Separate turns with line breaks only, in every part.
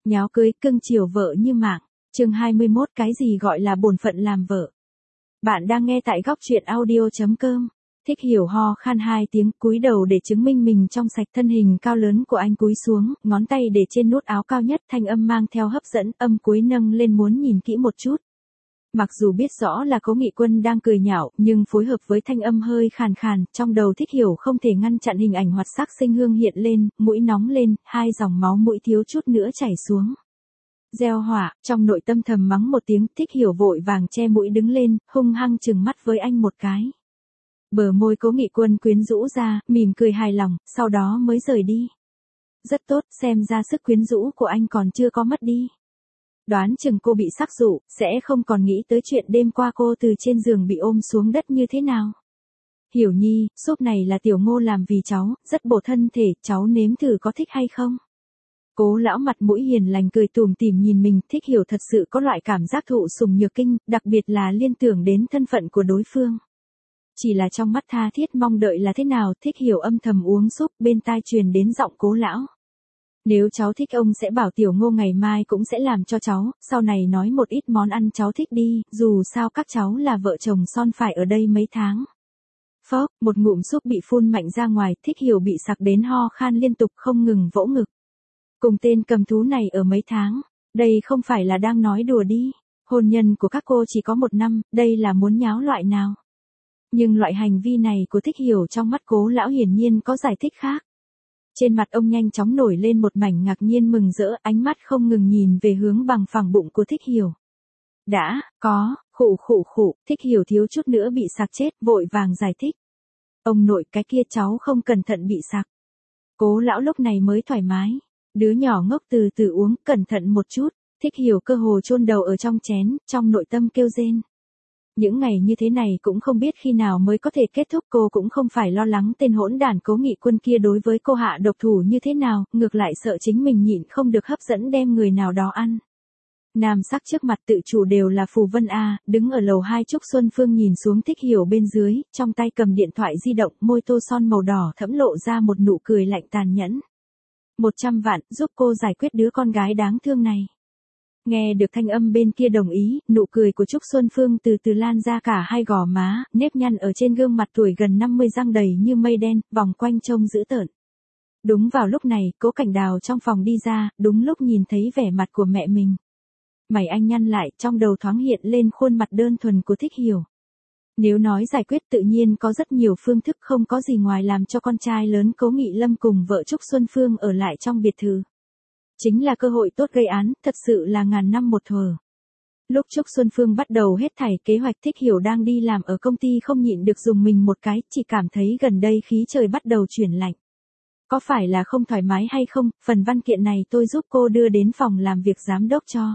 Nháo cưới cưng chiều vợ như mạng. Chương 21 cái gì gọi là bổn phận làm vợ. Bạn đang nghe tại góc truyện audio.com. Thích Hiểu ho khan 2 tiếng, cúi đầu để chứng minh mình trong sạch. Thân hình cao lớn của anh cúi xuống, ngón tay để trên nút áo cao nhất, thanh âm mang theo hấp dẫn, âm cuối nâng lên muốn nhìn kỹ một chút. Mặc dù biết rõ là Cố Nghị Quân đang cười nhạo, nhưng phối hợp với thanh âm hơi khàn khàn, trong đầu Thích Hiểu không thể ngăn chặn hình ảnh hoạt sắc sinh hương hiện lên, mũi nóng lên, 2 dòng máu mũi thiếu chút nữa chảy xuống. Gieo hỏa, trong nội tâm thầm mắng một tiếng, Thích Hiểu vội vàng che mũi đứng lên, hung hăng trừng mắt với anh một cái. Bờ môi Cố Nghị Quân quyến rũ ra, mỉm cười hài lòng, sau đó mới rời đi. Rất tốt, xem ra sức quyến rũ của anh còn chưa có mất đi. Đoán chừng cô bị sắc dụ, sẽ không còn nghĩ tới chuyện đêm qua cô từ trên giường bị ôm xuống đất như thế nào. Hiểu Nhi, súp này là Tiểu Ngô làm vì cháu, rất bổ thân thể, cháu nếm thử có thích hay không? Cố lão mặt mũi hiền lành cười tủm tỉm nhìn mình, Thích Hiểu thật sự có loại cảm giác thụ sủng nhược kinh, đặc biệt là liên tưởng đến thân phận của đối phương. Chỉ là trong mắt tha thiết mong đợi là thế nào, Thích Hiểu âm thầm uống súp, bên tai truyền đến giọng Cố lão. Nếu cháu thích ông sẽ bảo Tiểu Ngô ngày mai cũng sẽ làm cho cháu, sau này nói một ít món ăn cháu thích đi, dù sao các cháu là vợ chồng son phải ở đây mấy tháng. Phốc, một ngụm súp bị phun mạnh ra ngoài, Thích Hiểu bị sặc đến ho khan liên tục không ngừng vỗ ngực. Cùng tên cầm thú này ở mấy tháng, đây không phải là đang nói đùa đi, hôn nhân của các cô chỉ có 1 năm, đây là muốn nháo loại nào. Nhưng loại hành vi này của Thích Hiểu trong mắt Cố lão hiển nhiên có giải thích khác. Trên mặt ông nhanh chóng nổi lên một mảnh ngạc nhiên mừng rỡ, ánh mắt không ngừng nhìn về hướng bằng phẳng bụng của Thích Hiểu. Đã, có, khụ, Thích Hiểu thiếu chút nữa bị sặc chết, vội vàng giải thích. Ông nội, cái kia cháu không cẩn thận bị sặc. Cố lão lúc này mới thoải mái. Đứa nhỏ ngốc từ từ uống, cẩn thận một chút. Thích Hiểu cơ hồ chôn đầu ở trong chén, trong nội tâm kêu rên. Những ngày như thế này cũng không biết khi nào mới có thể kết thúc, cô cũng không phải lo lắng tên hỗn đản Cố Nghị Quân kia đối với cô hạ độc thủ như thế nào, ngược lại sợ chính mình nhịn không được hấp dẫn đem người nào đó ăn. Nam sắc trước mặt tự chủ đều là Phù Vân A, đứng ở lầu 2 Trúc Xuân Phương nhìn xuống Thích Hiểu bên dưới, trong tay cầm điện thoại di động, môi tô son màu đỏ thẫm lộ ra một nụ cười lạnh tàn nhẫn. 100 vạn, giúp cô giải quyết đứa con gái đáng thương này. Nghe được thanh âm bên kia đồng ý, nụ cười của Trúc Xuân Phương từ từ lan ra cả 2 gò má, nếp nhăn ở trên gương mặt tuổi gần 50 răng đầy như mây đen, vòng quanh trông dữ tợn. Đúng vào lúc này, Cố Cảnh Đào trong phòng đi ra, đúng lúc nhìn thấy vẻ mặt của mẹ mình. Mày anh nhăn lại, trong đầu thoáng hiện lên khuôn mặt đơn thuần của Thích Hiểu. Nếu nói giải quyết tự nhiên có rất nhiều phương thức, không có gì ngoài làm cho con trai lớn Cố Nghị Lâm cùng vợ Trúc Xuân Phương ở lại trong biệt thự. Chính là cơ hội tốt gây án, thật sự là ngàn năm một thở. Lúc Trúc Xuân Phương bắt đầu hết thảy kế hoạch, Thích Hiểu đang đi làm ở công ty không nhịn được dùng mình một cái, chỉ cảm thấy gần đây khí trời bắt đầu chuyển lạnh. Có phải là không thoải mái hay không, phần văn kiện này tôi giúp cô đưa đến phòng làm việc giám đốc cho.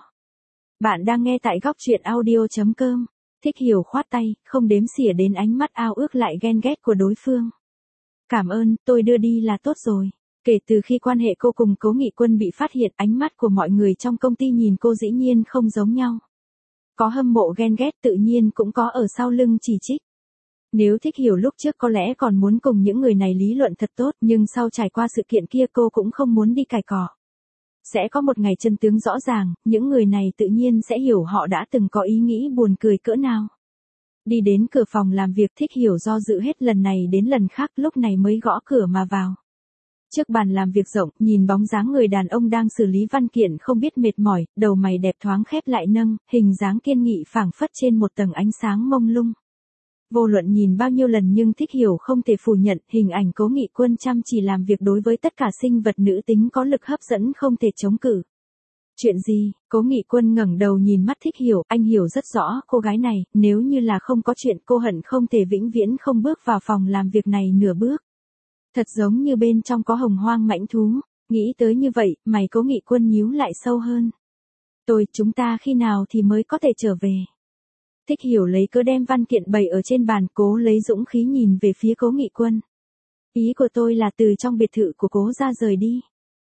Bạn đang nghe tại góc truyện audio.com. Thích Hiểu khoát tay, không đếm xỉa đến ánh mắt ao ước lại ghen ghét của đối phương. Cảm ơn, tôi đưa đi là tốt rồi. Kể từ khi quan hệ cô cùng Cố Nghị Quân bị phát hiện, ánh mắt của mọi người trong công ty nhìn cô dĩ nhiên không giống nhau. Có hâm mộ ghen ghét, tự nhiên cũng có ở sau lưng chỉ trích. Nếu Thích Hiểu lúc trước có lẽ còn muốn cùng những người này lý luận thật tốt, nhưng sau trải qua sự kiện kia cô cũng không muốn đi cài cọ. Sẽ có một ngày chân tướng rõ ràng, những người này tự nhiên sẽ hiểu họ đã từng có ý nghĩ buồn cười cỡ nào. Đi đến cửa phòng làm việc, Thích Hiểu do dự hết lần này đến lần khác, lúc này mới gõ cửa mà vào. Trước bàn làm việc rộng, nhìn bóng dáng người đàn ông đang xử lý văn kiện không biết mệt mỏi, đầu mày đẹp thoáng khép lại nâng, hình dáng kiên nghị phảng phất trên một tầng ánh sáng mông lung. Vô luận nhìn bao nhiêu lần nhưng Thích Hiểu không thể phủ nhận, hình ảnh Cố Nghị Quân chăm chỉ làm việc đối với tất cả sinh vật nữ tính có lực hấp dẫn không thể chống cự. Chuyện gì? Cố Nghị Quân ngẩng đầu nhìn mắt Thích Hiểu, anh hiểu rất rõ cô gái này, nếu như là không có chuyện cô hận không thể vĩnh viễn không bước vào phòng làm việc này nửa bước. Thật giống như bên trong có hồng hoang mãnh thú, nghĩ tới như vậy, mày Cố Nghị Quân nhíu lại sâu hơn. Chúng ta khi nào thì mới có thể trở về? Thích Hiểu lấy cớ đem văn kiện bày ở trên bàn, cố lấy dũng khí nhìn về phía Cố Nghị Quân. Ý của tôi là từ trong biệt thự của Cố ra rời đi.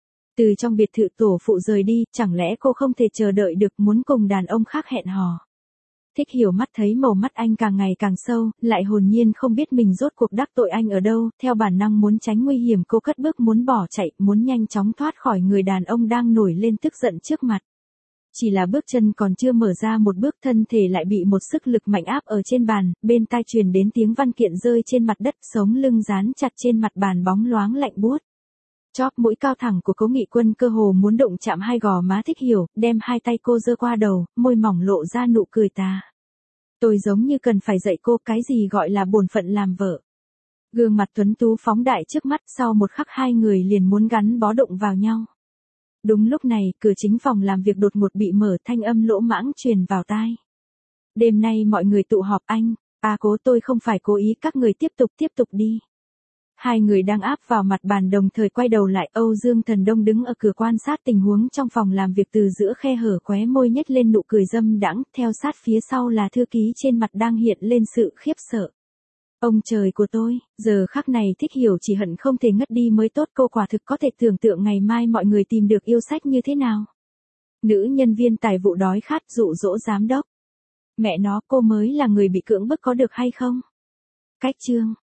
Từ trong biệt thự tổ phụ rời đi, chẳng lẽ cô không thể chờ đợi được muốn cùng đàn ông khác hẹn hò? Thích Hiểu mắt thấy màu mắt anh càng ngày càng sâu, lại hồn nhiên không biết mình rốt cuộc đắc tội anh ở đâu, theo bản năng muốn tránh nguy hiểm cô cất bước muốn bỏ chạy, muốn nhanh chóng thoát khỏi người đàn ông đang nổi lên tức giận trước mặt. Chỉ là bước chân còn chưa mở ra một bước thân thể lại bị một sức lực mạnh áp ở trên bàn, bên tai truyền đến tiếng văn kiện rơi trên mặt đất, sống lưng dán chặt trên mặt bàn bóng loáng lạnh buốt. Chóp mũi cao thẳng của Cố Nghị Quân cơ hồ muốn đụng chạm hai gò má Thích Hiểu, đem hai tay cô giơ qua đầu, môi mỏng lộ ra nụ cười tà. Tôi giống như cần phải dạy cô cái gì gọi là bổn phận làm vợ. Gương mặt tuấn tú phóng đại trước mắt, sau một khắc hai người liền muốn gắn bó đụng vào nhau. Đúng lúc này, cửa chính phòng làm việc đột ngột bị mở, thanh âm lỗ mãng truyền vào tai. Đêm nay mọi người tụ họp anh, Cố tôi không phải cố ý, các người tiếp tục đi. Hai người đang áp vào mặt bàn đồng thời quay đầu lại, Âu Dương Thần Đông đứng ở cửa quan sát tình huống trong phòng làm việc, từ giữa khe hở khóe môi nhếch lên nụ cười dâm đãng, theo sát phía sau là thư ký trên mặt đang hiện lên sự khiếp sợ. Ông trời của tôi, giờ khắc này Thích Hiểu chỉ hận không thể ngất đi mới tốt, cô quả thực có thể tưởng tượng ngày mai mọi người tìm được yêu sách như thế nào. Nữ nhân viên tài vụ đói khát dụ dỗ giám đốc. Mẹ nó, cô mới là người bị cưỡng bức có được hay không? Cách chương